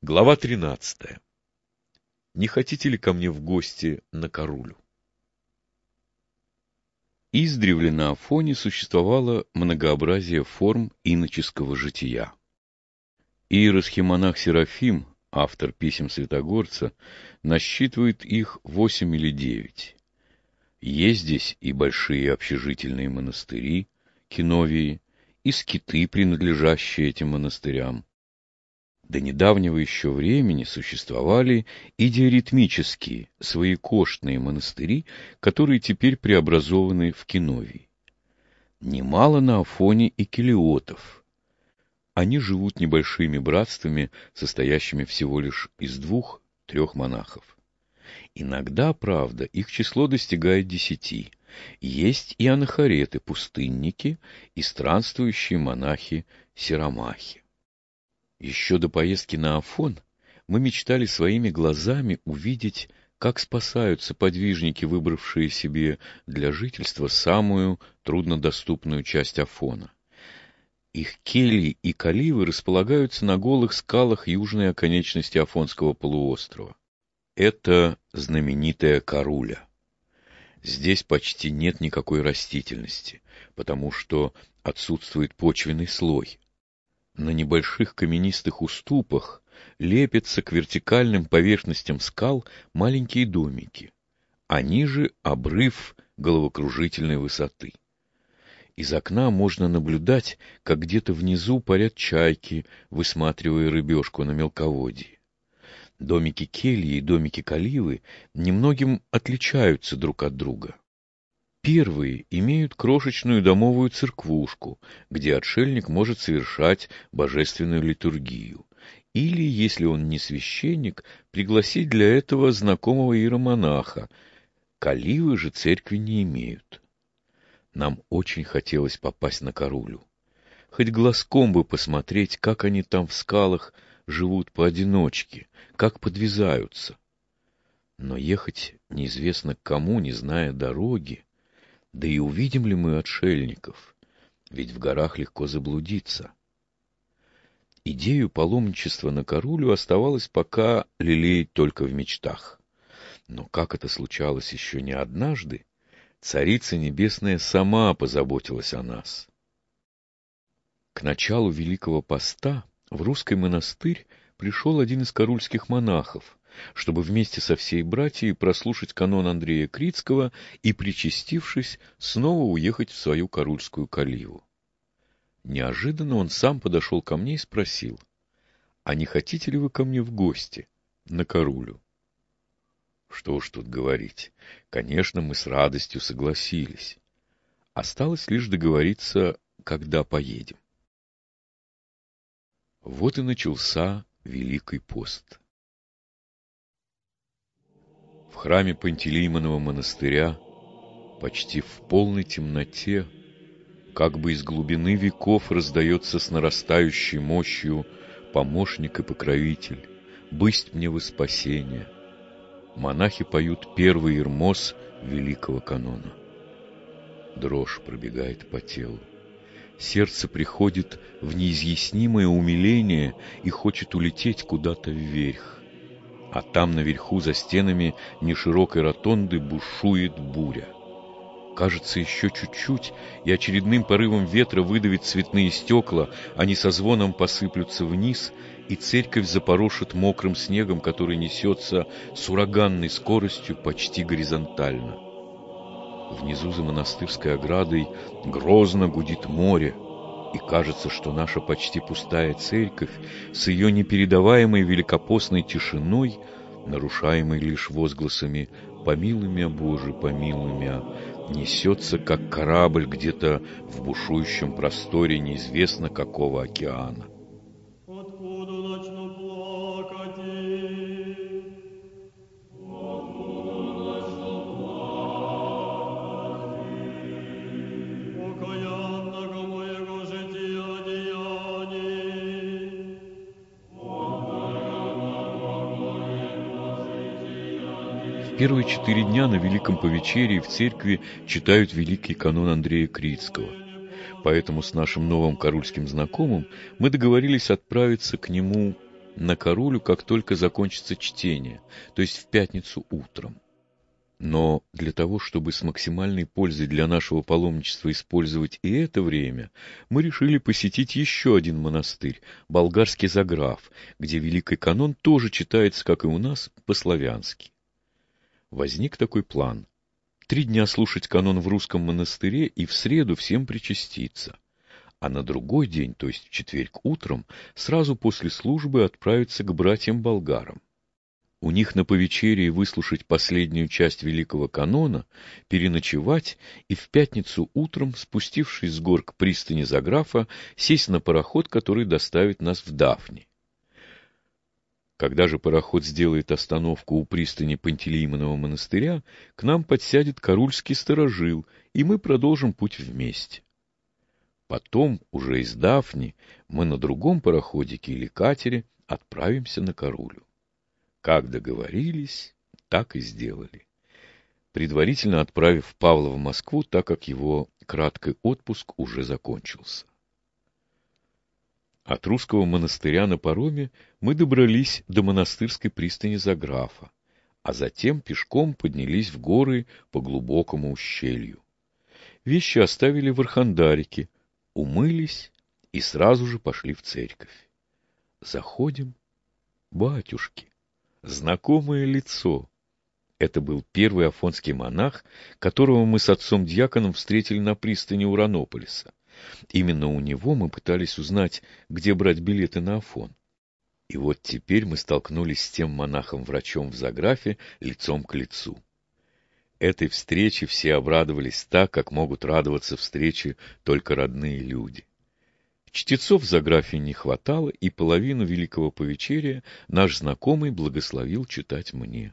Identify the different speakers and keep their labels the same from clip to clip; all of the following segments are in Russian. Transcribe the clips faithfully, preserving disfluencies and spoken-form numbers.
Speaker 1: Глава тринадцатая. Не хотите ли ко мне в гости на Карулю? Издревле на Афоне существовало многообразие форм иноческого жития. Иеросхимонах Серафим, автор писем Святогорца, насчитывает их восемь или девять. Есть здесь и большие общежительные монастыри, киновии, и скиты, принадлежащие этим монастырям. До недавнего еще времени существовали и диаритмические, своекоштные монастыри, которые теперь преобразованы в киновии. Немало на Афоне и келиотов. Они живут небольшими братствами, состоящими всего лишь из двух-трех монахов. Иногда, правда, их число достигает десяти. Есть и анахареты, пустынники, и странствующие монахи-сиромахи. Еще до поездки на Афон мы мечтали своими глазами увидеть, как спасаются подвижники, выбравшие себе для жительства самую труднодоступную часть Афона. Их кельи и каливы располагаются на голых скалах южной оконечности Афонского полуострова. Это знаменитая Каруля. Здесь почти нет никакой растительности, потому что отсутствует почвенный слой. На небольших каменистых уступах лепятся к вертикальным поверхностям скал маленькие домики, а ниже обрыв головокружительной высоты. Из окна можно наблюдать, как где-то внизу парят чайки, высматривая рыбешку на мелководье. Домики кельи и домики каливы немногим отличаются друг от друга. Первые имеют крошечную домовую церквушку, где отшельник может совершать божественную литургию, или, если он не священник, пригласить для этого знакомого иеромонаха. Каливы же церкви не имеют. Нам очень хотелось попасть на Карулю. Хоть глазком бы посмотреть, как они там в скалах живут поодиночке, как подвязаются. Но ехать неизвестно к кому, не зная дороги. Да и увидим ли мы отшельников? Ведь в горах легко заблудиться. Идею паломничества на Карулю оставалось пока лелеять только в мечтах. Но как это случалось еще не однажды, Царица Небесная сама позаботилась о нас. К началу Великого Поста в русский монастырь пришел один из карульских монахов, чтобы вместе со всей братьей прослушать канон Андрея Критского и, причастившись, снова уехать в свою карульскую каливу. Неожиданно он сам подошел ко мне и спросил: «А не хотите ли вы ко мне в гости на Карулю?» Что уж тут говорить, конечно, мы с радостью согласились. Осталось лишь договориться, когда поедем. Вот и начался Великий пост. В храме Пантелеймонова монастыря, почти в полной темноте, как бы из глубины веков раздается с нарастающей мощью помощник и покровитель, бысть мне во спасение. Монахи поют первый ирмос великого канона. Дрожь пробегает по телу. Сердце приходит в неизъяснимое умиление и хочет улететь куда-то вверх. А там наверху, за стенами неширокой ротонды, бушует буря. Кажется, еще чуть-чуть, и очередным порывом ветра выдавит цветные стекла, они со звоном посыплются вниз, и церковь запорошит мокрым снегом, который несется с ураганной скоростью почти горизонтально. Внизу за монастырской оградой грозно гудит море, и кажется, что наша почти пустая церковь с ее непередаваемой великопостной тишиной, нарушаемой лишь возгласами «Помилуй мя, Боже, помилуй мя», несется, как корабль где-то в бушующем просторе неизвестно какого океана. Первые четыре дня на Великом Повечерии в церкви читают великий канон Андрея Критского. Поэтому с нашим новым карульским знакомым мы договорились отправиться к нему на караулю, как только закончится чтение, то есть в пятницу утром. Но для того, чтобы с максимальной пользой для нашего паломничества использовать и это время, мы решили посетить еще один монастырь, болгарский Заграф, где Великий канон тоже читается, как и у нас, по-славянски. Возник такой план. Три дня слушать канон в русском монастыре и в среду всем причаститься. А на другой день, то есть в четверг утром, сразу после службы отправиться к братьям-болгарам. У них на повечерии выслушать последнюю часть Великого канона, переночевать и в пятницу утром, спустившись с гор к пристани Заграфа, сесть на пароход, который доставит нас в Дафни. Когда же пароход сделает остановку у пристани Пантелеимонова монастыря, к нам подсядет карульский сторожил, и мы продолжим путь вместе. Потом, уже из Дафни, мы на другом пароходике или катере отправимся на Карулю. Как договорились, так и сделали, предварительно отправив Павла в Москву, так как его краткий отпуск уже закончился. От русского монастыря на пароме мы добрались до монастырской пристани Заграфа, а затем пешком поднялись в горы по глубокому ущелью. Вещи оставили в Архандарике, умылись и сразу же пошли в церковь. Заходим, батюшки. Знакомое лицо. Это был первый афонский монах, которого мы с отцом-дьяконом встретили на пристани Уранополиса. Именно у него мы пытались узнать, где брать билеты на Афон. И вот теперь мы столкнулись с тем монахом-врачом в Заграфе лицом к лицу. Этой встрече все обрадовались так, как могут радоваться встрече только родные люди. Чтецов в Заграфе не хватало, и половину Великого повечерия наш знакомый благословил читать мне.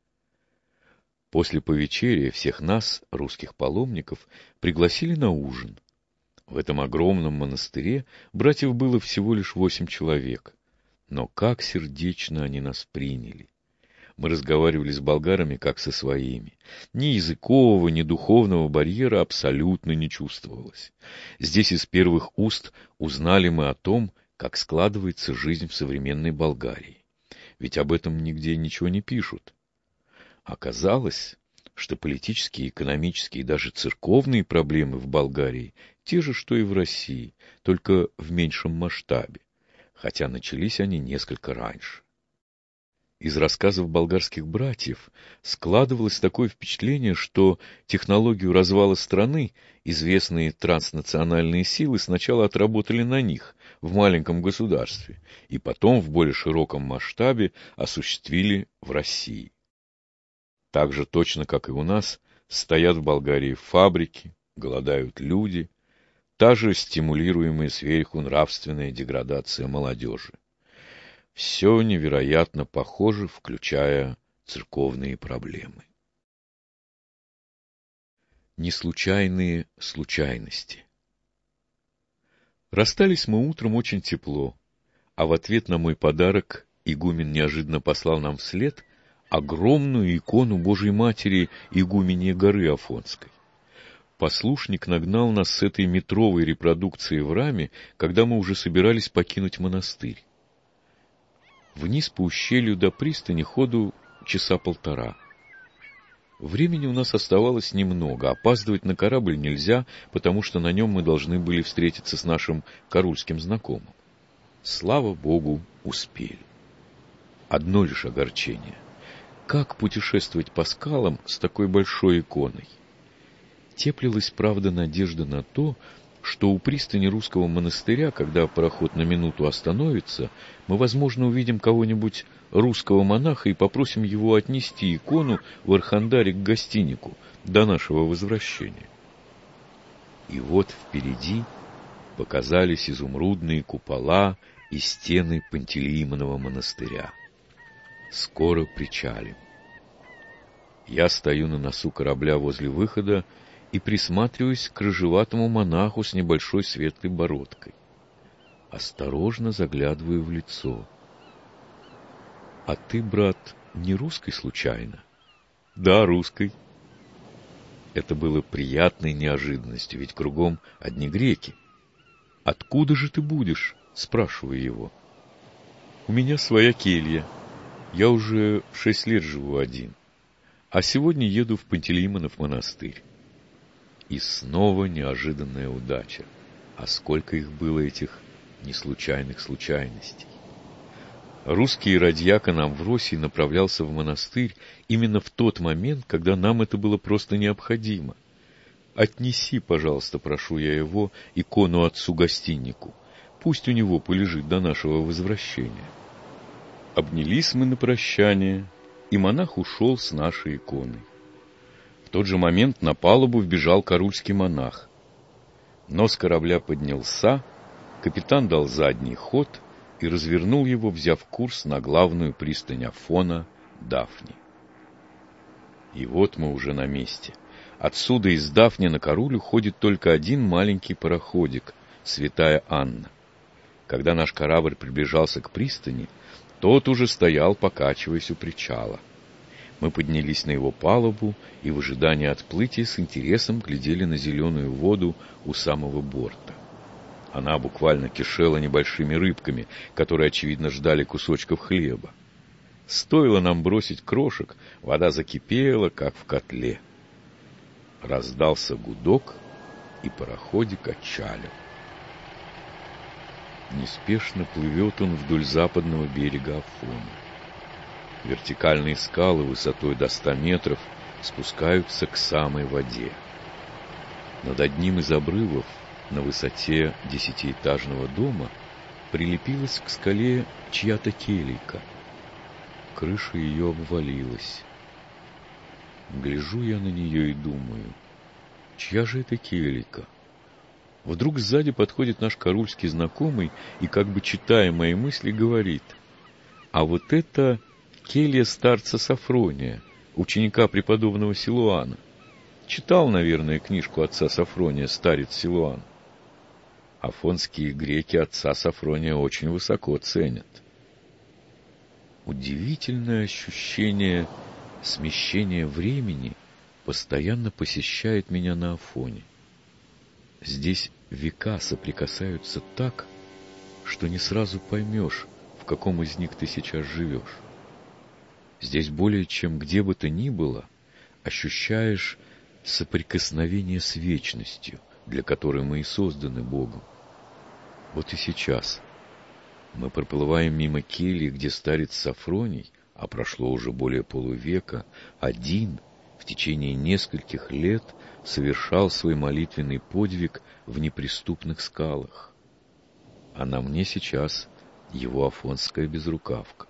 Speaker 1: После повечерия всех нас, русских паломников, пригласили на ужин. В этом огромном монастыре братьев было всего лишь восемь человек. Но как сердечно они нас приняли! Мы разговаривали с болгарами, как со своими. Ни языкового, ни духовного барьера абсолютно не чувствовалось. Здесь из первых уст узнали мы о том, как складывается жизнь в современной Болгарии. Ведь об этом нигде ничего не пишут. Оказалось, что политические, экономические и даже церковные проблемы в Болгарии те же, что и в России, только в меньшем масштабе, хотя начались они несколько раньше. Из рассказов болгарских братьев складывалось такое впечатление, что технологию развала страны известные транснациональные силы сначала отработали на них, в маленьком государстве, и потом в более широком масштабе осуществили в России. Так же точно, как и у нас, стоят в Болгарии фабрики, голодают люди, та же стимулируемая сверху нравственная деградация молодежи. Все невероятно похоже, включая церковные проблемы. Неслучайные случайности. Расстались мы утром очень тепло, а в ответ на мой подарок игумен неожиданно послал нам вслед огромную икону Божией Матери игуменьей горы Афонской. Послушник нагнал нас с этой метровой репродукцией в раме, когда мы уже собирались покинуть монастырь. Вниз по ущелью до пристани ходу часа полтора. Времени у нас оставалось немного, опаздывать на корабль нельзя, потому что на нем мы должны были встретиться с нашим карульским знакомым. Слава Богу, успели. Одно лишь огорчение. Как путешествовать по скалам с такой большой иконой? Теплилась, правда, надежда на то, что у пристани русского монастыря, когда пароход на минуту остановится, мы, возможно, увидим кого-нибудь русского монаха и попросим его отнести икону в Архандарик к гостинику до нашего возвращения. И вот впереди показались изумрудные купола и стены Пантелеимонова монастыря. Скоро причалим. Я стою на носу корабля возле выхода и присматриваюсь к рыжеватому монаху с небольшой светлой бородкой. Осторожно заглядываю в лицо. — А ты, брат, не русский случайно? — Да, русский. Это было приятной неожиданностью, ведь кругом одни греки. — Откуда же ты будешь? — спрашиваю его. У меня своя келья. Я уже в шесть лет живу один. А сегодня еду в Пантелеймонов монастырь. И снова неожиданная удача. А сколько их было, этих неслучайных случайностей. Русский радьякон Амвросий направлялся в монастырь именно в тот момент, когда нам это было просто необходимо. «Отнеси, пожалуйста, прошу я его, икону отцу-гостиннику. Пусть у него полежит до нашего возвращения». Обнялись мы на прощание, и монах ушел с нашей иконой. В тот же момент на палубу вбежал карульский монах. Нос корабля поднялся, капитан дал задний ход и развернул его, взяв курс на главную пристань Афона Дафни. И вот мы уже на месте. Отсюда из Дафни на Карулю ходит только один маленький пароходик, Святая Анна. Когда наш корабль приближался к пристани, тот уже стоял, покачиваясь у причала. Мы поднялись на его палубу и в ожидании отплытия с интересом глядели на зеленую воду у самого борта. Она буквально кишела небольшими рыбками, которые, очевидно, ждали кусочков хлеба. Стоило нам бросить крошек, вода закипела, как в котле. Раздался гудок, и пароходик отчалил. Неспешно плывет он вдоль западного берега Афона. Вертикальные скалы высотой до ста метров спускаются к самой воде. Над одним из обрывов, на высоте десятиэтажного дома, прилепилась к скале чья-то келейка. Крыша ее обвалилась. Гляжу я на нее и думаю, чья же это келейка? Вдруг сзади подходит наш карульский знакомый и, как бы читая мои мысли, говорит: а вот это келья старца Сафрония, ученика преподобного Силуана. Читал, наверное, книжку отца Сафрония «Старец Силуан». Афонские греки отца Сафрония очень высоко ценят. Удивительное ощущение смещения времени постоянно посещает меня на Афоне. Здесь века соприкасаются так, что не сразу поймешь, в каком из них ты сейчас живешь. Здесь более чем где бы то ни было ощущаешь соприкосновение с вечностью, для которой мы и созданы Богом. Вот и сейчас мы проплываем мимо кельи, где старец Сафроний, а прошло уже более полувека, один в течение нескольких лет совершал свой молитвенный подвиг в неприступных скалах. А на мне сейчас его афонская безрукавка.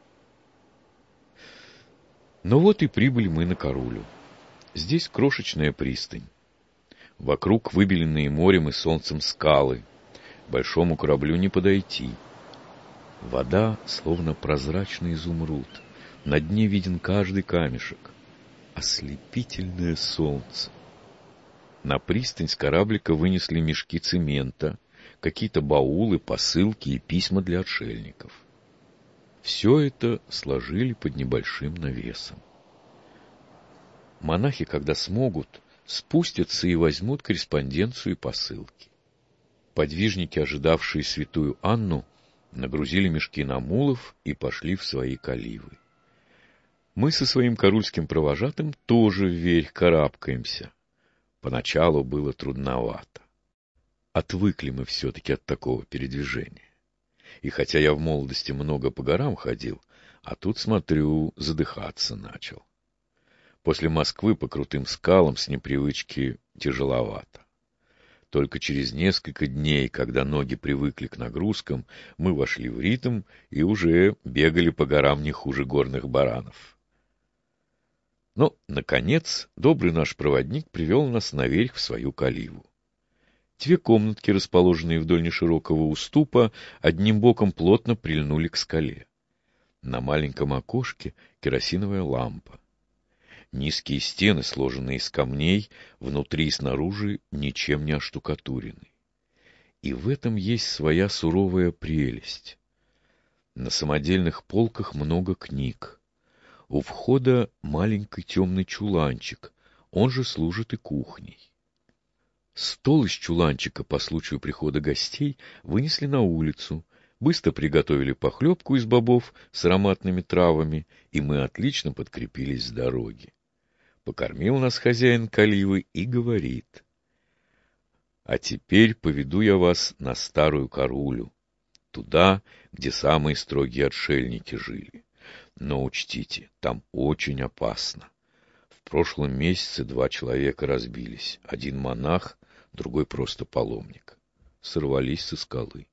Speaker 1: Ну вот и прибыли мы на Карулю. Здесь крошечная пристань. Вокруг выбеленные морем и солнцем скалы. Большому кораблю не подойти. Вода словно прозрачный изумруд. На дне виден каждый камешек. Ослепительное солнце. На пристань с кораблика вынесли мешки цемента, какие-то баулы, посылки и письма для отшельников. Все это сложили под небольшим навесом. Монахи, когда смогут, спустятся и возьмут корреспонденцию и посылки. Подвижники, ожидавшие святую Анну, нагрузили мешки на мулов и пошли в свои каливы. Мы со своим карульским провожатым тоже вверх карабкаемся. Поначалу было трудновато. Отвыкли мы все-таки от такого передвижения. И хотя я в молодости много по горам ходил, а тут, смотрю, задыхаться начал. После Москвы по крутым скалам с непривычки тяжеловато. Только через несколько дней, когда ноги привыкли к нагрузкам, мы вошли в ритм и уже бегали по горам не хуже горных баранов. Но, наконец, добрый наш проводник привел нас наверх в свою каливу. Две комнатки, расположенные вдоль неширокого уступа, одним боком плотно прильнули к скале. На маленьком окошке керосиновая лампа. Низкие стены, сложенные из камней, внутри и снаружи ничем не оштукатурены. И в этом есть своя суровая прелесть. На самодельных полках много книг. У входа маленький темный чуланчик, он же служит и кухней. Стол из чуланчика по случаю прихода гостей вынесли на улицу, Быстро приготовили похлебку из бобов с ароматными травами, и мы отлично подкрепились с дороги. Покормил нас хозяин Каливы и говорит: «А теперь поведу я вас на Старую Карулю, туда, где самые строгие отшельники жили. Но учтите, там очень опасно. В прошлом месяце два человека разбились. Один монах, другой просто паломник. Сорвались со скалы.